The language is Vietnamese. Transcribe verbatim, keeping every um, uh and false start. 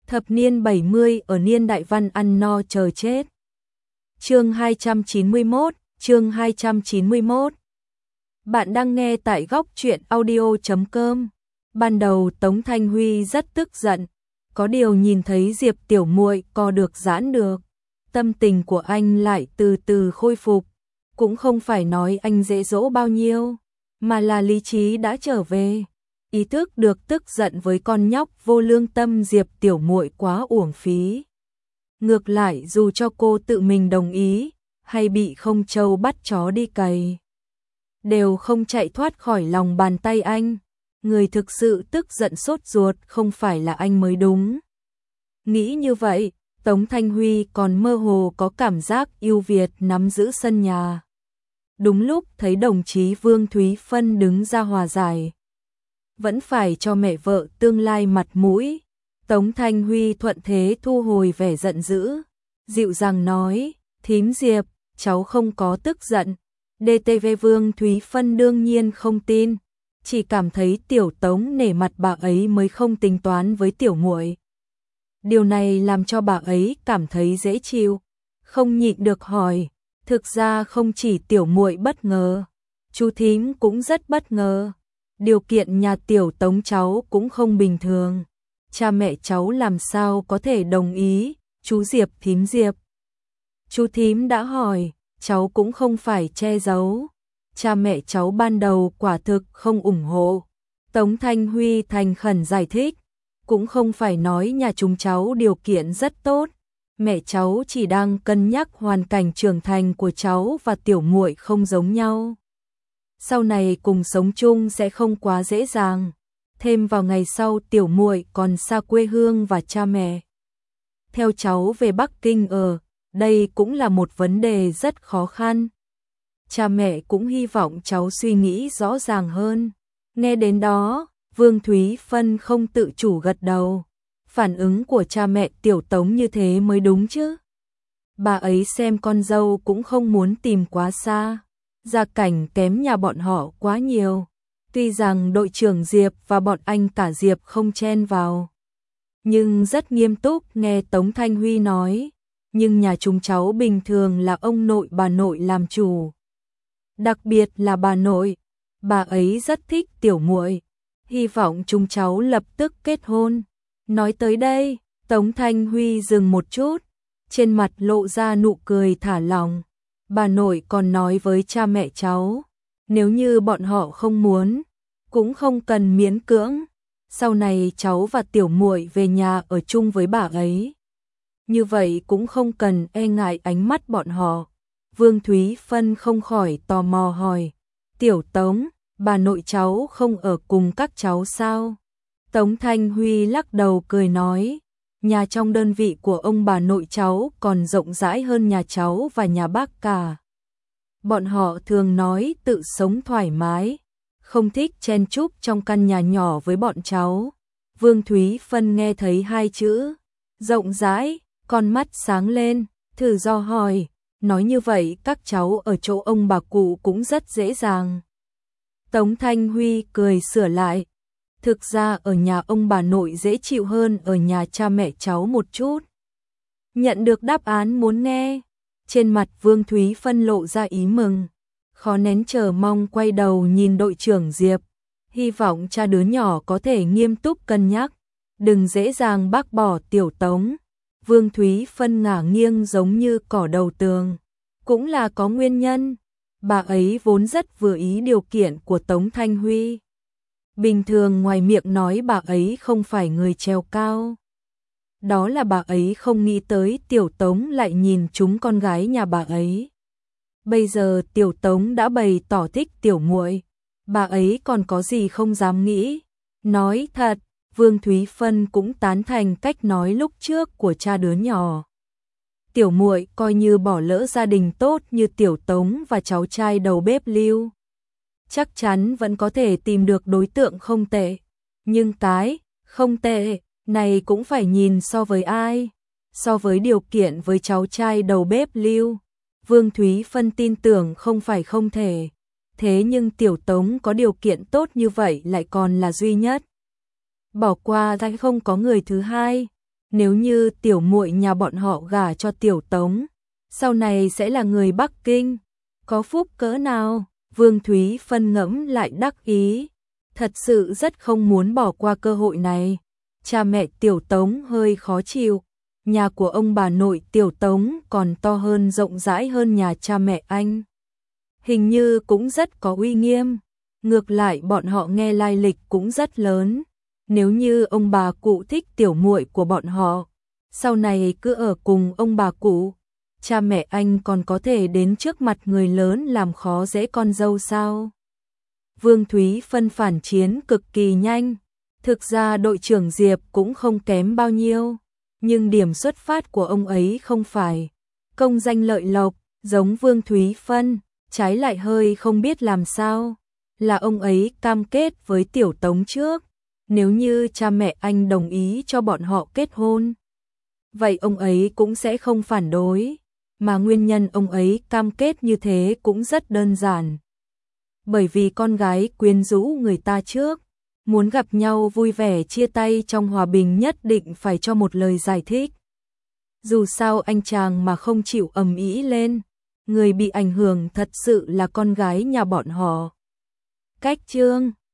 Thập niên bảy mươi ở niên đại văn ăn no chờ chết. Chương hai trăm chín mươi mốt, chương hai trăm chín mươi mốt. Bạn đang nghe tại góc truyện audio chấm com. Ban đầu Tống Thanh Huy rất tức giận, có điều nhìn thấy Diệp tiểu muội co được giãn được, tâm tình của anh lại từ từ khôi phục, cũng không phải nói anh dễ dỗ bao nhiêu, mà là lý trí đã trở về. Ý thức được tức giận với con nhóc vô lương tâm Diệp tiểu muội quá uổng phí. Ngược lại dù cho cô tự mình đồng ý, hay bị không châu bắt chó đi cày, đều không chạy thoát khỏi lòng bàn tay anh. Người thực sự tức giận sốt ruột không phải là anh mới đúng. Nghĩ như vậy, Tống Thanh Huy còn mơ hồ có cảm giác yêu Việt nắm giữ sân nhà. Đúng lúc thấy đồng chí Vương Thúy Phân đứng ra hòa giải, vẫn phải cho mẹ vợ tương lai mặt mũi, Tống Thanh Huy thuận thế thu hồi vẻ giận dữ, dịu dàng nói, thím Diệp, cháu không có tức giận. đê tê vê Vương Thúy Phân đương nhiên không tin, chỉ cảm thấy tiểu Tống nể mặt bà ấy mới không tính toán với tiểu muội. Điều này làm cho bà ấy cảm thấy dễ chịu, không nhịn được hỏi, thực ra không chỉ tiểu muội bất ngờ, chú thím cũng rất bất ngờ. Điều kiện nhà tiểu Tống cháu cũng không bình thường, cha mẹ cháu làm sao có thể đồng ý, chú Diệp thím Diệp. Chú thím đã hỏi, cháu cũng không phải che giấu, cha mẹ cháu ban đầu quả thực không ủng hộ. Tống Thanh Huy thành khẩn giải thích, cũng không phải nói nhà chúng cháu điều kiện rất tốt, mẹ cháu chỉ đang cân nhắc hoàn cảnh trưởng thành của cháu và tiểu muội không giống nhau. Sau này cùng sống chung sẽ không quá dễ dàng, thêm vào ngày sau tiểu muội còn xa quê hương và cha mẹ. Theo cháu về Bắc Kinh ở, đây cũng là một vấn đề rất khó khăn. Cha mẹ cũng hy vọng cháu suy nghĩ rõ ràng hơn. Nghe đến đó, Vương Thúy Phân không tự chủ gật đầu. Phản ứng của cha mẹ tiểu Tống như thế mới đúng chứ. Bà ấy xem con dâu cũng không muốn tìm quá xa, gia cảnh kém nhà bọn họ quá nhiều. Tuy rằng đội trưởng Diệp và bọn anh cả Diệp không chen vào, nhưng rất nghiêm túc nghe Tống Thanh Huy nói, nhưng nhà chúng cháu bình thường là ông nội bà nội làm chủ. Đặc biệt là bà nội, bà ấy rất thích tiểu muội, hy vọng chúng cháu lập tức kết hôn. Nói tới đây, Tống Thanh Huy dừng một chút, trên mặt lộ ra nụ cười thả lỏng. Bà nội còn nói với cha mẹ cháu, nếu như bọn họ không muốn, cũng không cần miễn cưỡng. Sau này cháu và tiểu muội về nhà ở chung với bà ấy, như vậy cũng không cần e ngại ánh mắt bọn họ. Vương Thúy Phân không khỏi tò mò hỏi, tiểu Tống, bà nội cháu không ở cùng các cháu sao? Tống Thanh Huy lắc đầu cười nói, nhà trong đơn vị của ông bà nội cháu còn rộng rãi hơn nhà cháu và nhà bác cả. Bọn họ thường nói tự sống thoải mái, không thích chen chúc trong căn nhà nhỏ với bọn cháu. Vương Thúy Phân nghe thấy hai chữ rộng rãi, con mắt sáng lên, thử do hỏi, nói như vậy các cháu ở chỗ ông bà cụ cũng rất dễ dàng. Tống Thanh Huy cười sửa lại, thực ra ở nhà ông bà nội dễ chịu hơn ở nhà cha mẹ cháu một chút. Nhận được đáp án muốn nghe, trên mặt Vương Thúy Phân lộ ra ý mừng, khó nén chờ mong quay đầu nhìn đội trưởng Diệp, hy vọng cha đứa nhỏ có thể nghiêm túc cân nhắc, đừng dễ dàng bác bỏ tiểu Tống. Vương Thúy Phân ngả nghiêng giống như cỏ đầu tường, cũng là có nguyên nhân, bà ấy vốn rất vừa ý điều kiện của Tống Thanh Huy. Bình thường ngoài miệng nói bà ấy không phải người trèo cao, đó là bà ấy không nghĩ tới tiểu Tống lại nhìn trúng con gái nhà bà ấy. Bây giờ tiểu Tống đã bày tỏ thích tiểu muội, bà ấy còn có gì không dám nghĩ. Nói thật, Vương Thúy Phân cũng tán thành cách nói lúc trước của cha đứa nhỏ. Tiểu muội coi như bỏ lỡ gia đình tốt như tiểu Tống và cháu trai đầu bếp Lưu, chắc chắn vẫn có thể tìm được đối tượng không tệ. Nhưng cái không tệ này cũng phải nhìn so với ai, so với điều kiện với cháu trai đầu bếp Lưu. Vương Thúy Phân tin tưởng không phải không thể, thế nhưng tiểu Tống có điều kiện tốt như vậy lại còn là duy nhất. Bỏ qua lại không có người thứ hai, nếu như tiểu muội nhà bọn họ gả cho Tiểu Tống, sau này sẽ là người Bắc Kinh, có phúc cỡ nào? Vương Thúy Phân ngẫm lại đắc ý, thật sự rất không muốn bỏ qua cơ hội này. Cha mẹ Tiểu Tống hơi khó chịu, nhà của ông bà nội Tiểu Tống còn to hơn, rộng rãi hơn nhà cha mẹ anh. Hình như cũng rất có uy nghiêm, ngược lại bọn họ nghe lai lịch cũng rất lớn. Nếu như ông bà cụ thích tiểu muội của bọn họ, sau này cứ ở cùng ông bà cụ, cha mẹ anh còn có thể đến trước mặt người lớn làm khó dễ con dâu sao? Vương Thúy Phân phản chiến cực kỳ nhanh. Thực ra đội trưởng Diệp cũng không kém bao nhiêu, nhưng điểm xuất phát của ông ấy không phải công danh lợi lộc giống Vương Thúy Phân, trái lại hơi không biết làm sao. Là ông ấy cam kết với Tiểu Tống trước, nếu như cha mẹ anh đồng ý cho bọn họ kết hôn, vậy ông ấy cũng sẽ không phản đối, mà nguyên nhân ông ấy cam kết như thế cũng rất đơn giản. Bởi vì con gái quyến rũ người ta trước, muốn gặp nhau vui vẻ chia tay trong hòa bình nhất định phải cho một lời giải thích. Dù sao anh chàng mà không chịu ầm ĩ lên, người bị ảnh hưởng thật sự là con gái nhà bọn họ. Cách chương